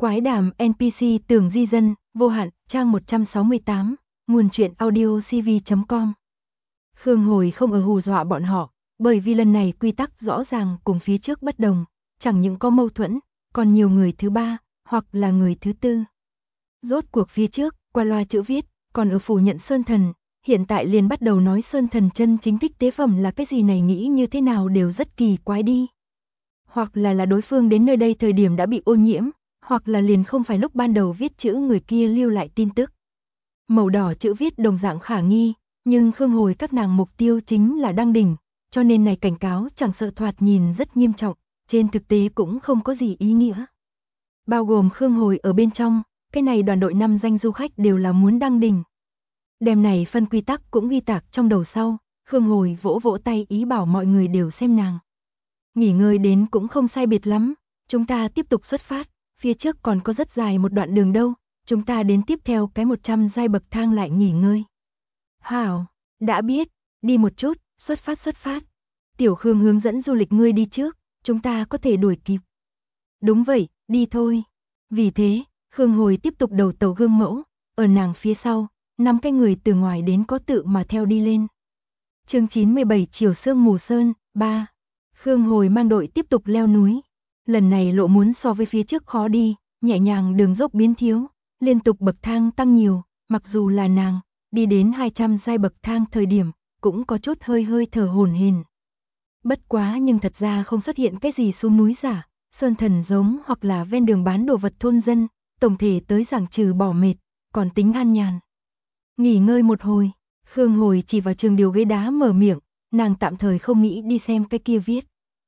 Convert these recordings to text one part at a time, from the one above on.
Quái đàm NPC Tường Di Dân, vô hạn, trang 168, nguồn truyện audio cv.com. Khương Hồi không ở hù dọa bọn họ, bởi vì lần này quy tắc rõ ràng cùng phía trước bất đồng, chẳng những có mâu thuẫn, còn nhiều người thứ ba, hoặc là người thứ tư. Rốt cuộc phía trước, qua loa chữ viết, còn ở phủ nhận Sơn Thần, hiện tại liền bắt đầu nói Sơn Thần chân chính thích tế phẩm là cái gì này, nghĩ như thế nào đều rất kỳ quái đi. Hoặc là đối phương đến nơi đây thời điểm đã bị ô nhiễm, hoặc là liền không phải lúc ban đầu viết chữ người kia lưu lại tin tức. Màu đỏ chữ viết đồng dạng khả nghi, nhưng Khương Hồi các nàng mục tiêu chính là đăng đỉnh, cho nên này cảnh cáo chẳng sợ thoạt nhìn rất nghiêm trọng, trên thực tế cũng không có gì ý nghĩa. Bao gồm Khương Hồi ở bên trong, cái này đoàn đội 5 danh du khách đều là muốn đăng đỉnh. Đêm này phân quy tắc cũng ghi tạc trong đầu sau, Khương Hồi vỗ vỗ tay ý bảo mọi người đều xem nàng. Nghỉ ngơi đến cũng không sai biệt lắm, chúng ta tiếp tục xuất phát, phía trước còn có rất dài một đoạn đường đâu, chúng ta đến tiếp theo cái 100 giai bậc thang lại nghỉ ngơi. Hảo, đã biết, đi một chút, xuất phát. Tiểu Khương hướng dẫn du lịch ngươi đi trước, chúng ta có thể đuổi kịp. Đúng vậy, đi thôi. Vì thế, Khương Hồi tiếp tục đầu tàu gương mẫu, ở nàng phía sau, 5 cái người từ ngoài đến có tự mà theo đi lên. Chương 97 Chiều Sương Mù Sơn, 3. Khương Hồi mang đội tiếp tục leo núi. Lần này lộ muốn so với phía trước khó đi, nhẹ nhàng đường dốc biến thiếu, liên tục bậc thang tăng nhiều, mặc dù là nàng, đi đến 200 giai bậc thang thời điểm, cũng có chút hơi thở hổn hển. Bất quá nhưng thật ra không xuất hiện cái gì xuống núi giả, Sơn Thần giống hoặc là ven đường bán đồ vật thôn dân, tổng thể tới giảng trừ bỏ mệt, còn tính an nhàn. Nghỉ ngơi một hồi, Khương Hồi chỉ vào trường điều ghế đá mở miệng, nàng tạm thời không nghĩ đi xem cái kia viết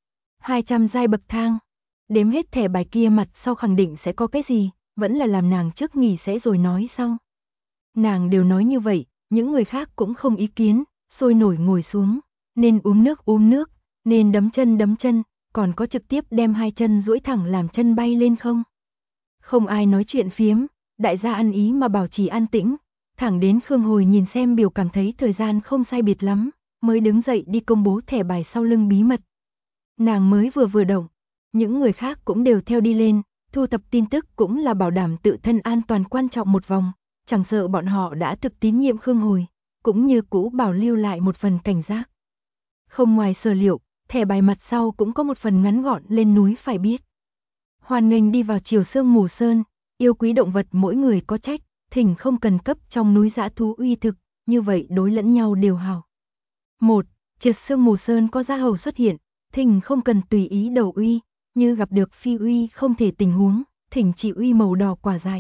200 giai bậc thang. Đếm hết thẻ bài kia mặt sau khẳng định sẽ có cái gì, vẫn là làm nàng trước nghỉ sẽ rồi nói sau. Nàng đều nói như vậy, những người khác cũng không ý kiến, sôi nổi ngồi xuống, nên uống nước, nên đấm chân, còn có trực tiếp đem hai chân duỗi thẳng làm chân bay lên không. Không ai nói chuyện phiếm, đại gia ăn ý mà bảo trì an tĩnh, thẳng đến Khương Hồi nhìn xem biểu cảm thấy thời gian không sai biệt lắm, mới đứng dậy đi công bố thẻ bài sau lưng bí mật. Nàng mới vừa động, những người khác cũng đều theo đi lên, thu thập tin tức cũng là bảo đảm tự thân an toàn quan trọng một vòng, chẳng sợ bọn họ đã thực tín nhiệm Khương Hồi, cũng như cũ bảo lưu lại một phần cảnh giác. Không ngoài sở liệu, thẻ bài mặt sau cũng có một phần ngắn gọn lên núi phải biết. Hoan nghênh đi vào Chiều Sương Mù Sơn, yêu quý động vật mỗi người có trách, thỉnh không cần cấp trong núi dã thú uy thực, như vậy đối lẫn nhau đều hảo. 1. Triệt Sương Mù Sơn có gia hầu xuất hiện, thỉnh không cần tùy ý đầu uy, như gặp được phi uy không thể tình huống, thỉnh chỉ uy màu đỏ quả dại.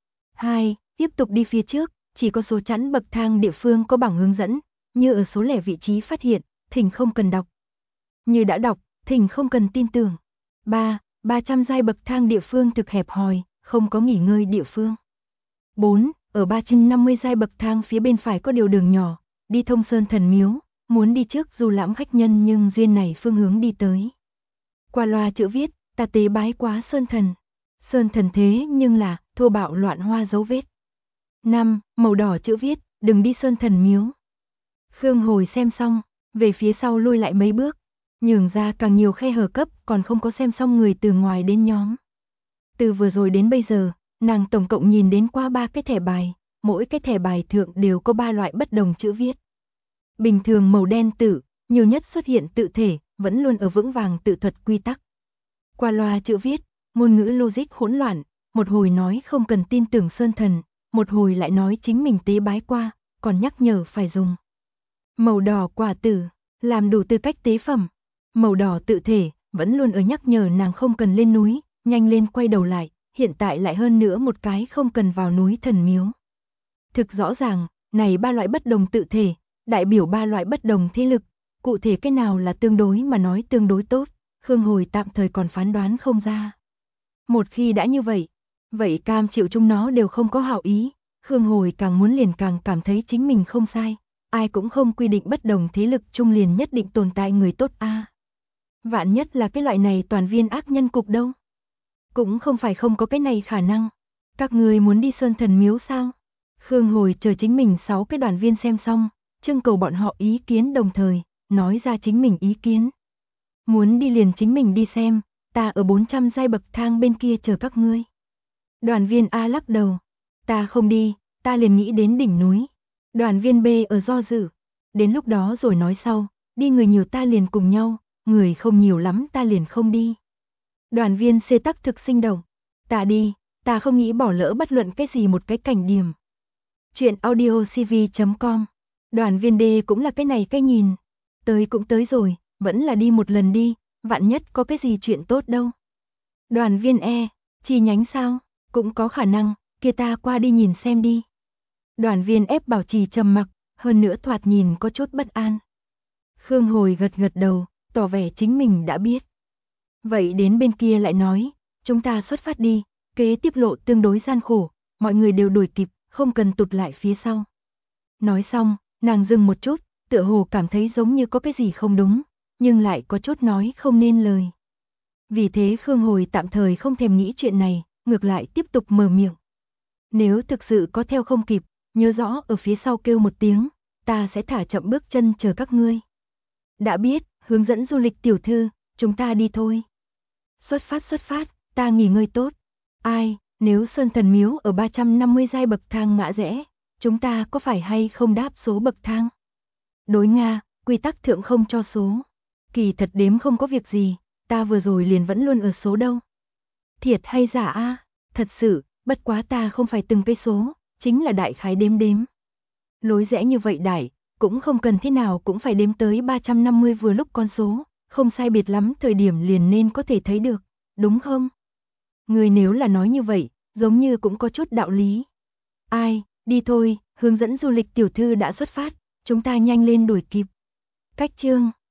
2. Tiếp tục đi phía trước, chỉ có số chẵn bậc thang địa phương có bảng hướng dẫn, như ở số lẻ vị trí phát hiện, thỉnh không cần đọc. Như đã đọc, thỉnh không cần tin tưởng. 3. 300 giai bậc thang địa phương thực hẹp hòi, không có nghỉ ngơi địa phương. 4. Ở 350 giai bậc thang phía bên phải có điều đường nhỏ, đi thông Sơn Thần Miếu, muốn đi trước du lãm khách nhân nhưng duyên này phương hướng đi tới. Qua loa chữ viết, ta tế bái quá Sơn Thần. Sơn Thần thế nhưng là thô bạo loạn hoa dấu vết. 5. Màu đỏ chữ viết, đừng đi Sơn Thần Miếu. Khương Hồi xem xong, về phía sau lui lại mấy bước, nhường ra càng nhiều khe hở cấp, còn không có xem xong người từ ngoài đến nhóm. Từ vừa rồi đến bây giờ, nàng tổng cộng nhìn đến qua 3 cái thẻ bài, mỗi cái thẻ bài thượng đều có 3 loại bất đồng chữ viết. Bình thường màu đen tự, nhiều nhất xuất hiện tự thể, vẫn luôn ở vững vàng tự thuật quy tắc. Qua loa chữ viết, ngôn ngữ logic hỗn loạn, một hồi nói không cần tin tưởng Sơn Thần, một hồi lại nói chính mình tế bái qua, còn nhắc nhở phải dùng. Màu đỏ quả tử, làm đủ tư cách tế phẩm. Màu đỏ tự thể, vẫn luôn ở nhắc nhở nàng không cần lên núi, nhanh lên quay đầu lại, hiện tại lại hơn nữa một cái không cần vào núi thần miếu. Thực rõ ràng, này 3 loại bất đồng tự thể, đại biểu 3 loại bất đồng thế lực, cụ thể cái nào là tương đối mà nói tương đối tốt, Khương Hồi tạm thời còn phán đoán không ra. Một khi đã như vậy, vậy cam chịu chúng nó đều không có hảo ý, Khương Hồi càng muốn liền càng cảm thấy chính mình không sai, ai cũng không quy định bất đồng thế lực chung liền nhất định tồn tại người tốt a. Vạn nhất là cái loại này toàn viên ác nhân cục đâu. Cũng không phải không có cái này khả năng. Các người muốn đi Sơn Thần Miếu sao? Khương Hồi chờ chính mình 6 cái đoàn viên xem xong, trưng cầu bọn họ ý kiến đồng thời, nói ra chính mình ý kiến. Muốn đi liền chính mình đi xem, ta ở 400 giai bậc thang bên kia chờ các ngươi. Đoàn viên A lắc đầu. Ta không đi, ta liền nghĩ đến đỉnh núi. Đoàn viên B ở do dự. Đến lúc đó rồi nói sau, đi người nhiều ta liền cùng nhau, người không nhiều lắm ta liền không đi. Đoàn viên C tắc thực sinh động. Ta đi, ta không nghĩ bỏ lỡ bất luận cái gì một cái cảnh điểm. Chuyện audio cv.com. Đoàn viên D cũng là cái này cái nhìn. Tới cũng tới rồi, vẫn là đi một lần đi, vạn nhất có cái gì chuyện tốt đâu. Đoàn viên E, chi nhánh sao? Cũng có khả năng, kia ta qua đi nhìn xem đi. Đoàn viên F bảo trì trầm mặc, hơn nữa thoạt nhìn có chút bất an. Khương Hồi gật gật đầu, tỏ vẻ chính mình đã biết. Vậy đến bên kia lại nói, chúng ta xuất phát đi, kế tiếp lộ tương đối gian khổ, mọi người đều đuổi kịp, không cần tụt lại phía sau. Nói xong, nàng dừng một chút, tựa hồ cảm thấy giống như có cái gì không đúng, nhưng lại có chút nói không nên lời. Vì thế Khương Hồi tạm thời không thèm nghĩ chuyện này, ngược lại tiếp tục mở miệng. Nếu thực sự có theo không kịp, nhớ rõ ở phía sau kêu một tiếng, ta sẽ thả chậm bước chân chờ các ngươi. Đã biết, hướng dẫn du lịch tiểu thư, chúng ta đi thôi. Xuất phát, ta nghỉ ngơi tốt. Ai, nếu Sơn Thần Miếu ở 350 giai bậc thang ngã rẽ, chúng ta có phải hay không đáp số bậc thang? Đối Nga, quy tắc thượng không cho số. Kỳ thật đếm không có việc gì, ta vừa rồi liền vẫn luôn ở số đâu. Thiệt hay giả a? Thật sự, bất quá ta không phải từng cây số, chính là đại khái đếm. Lối rẽ như vậy đại, cũng không cần thế nào cũng phải đếm tới 350 vừa lúc con số, không sai biệt lắm thời điểm liền nên có thể thấy được, đúng không? Người nếu là nói như vậy, giống như cũng có chút đạo lý. Ai, đi thôi, hướng dẫn du lịch tiểu thư đã xuất phát, chúng ta nhanh lên đuổi kịp. Cách chương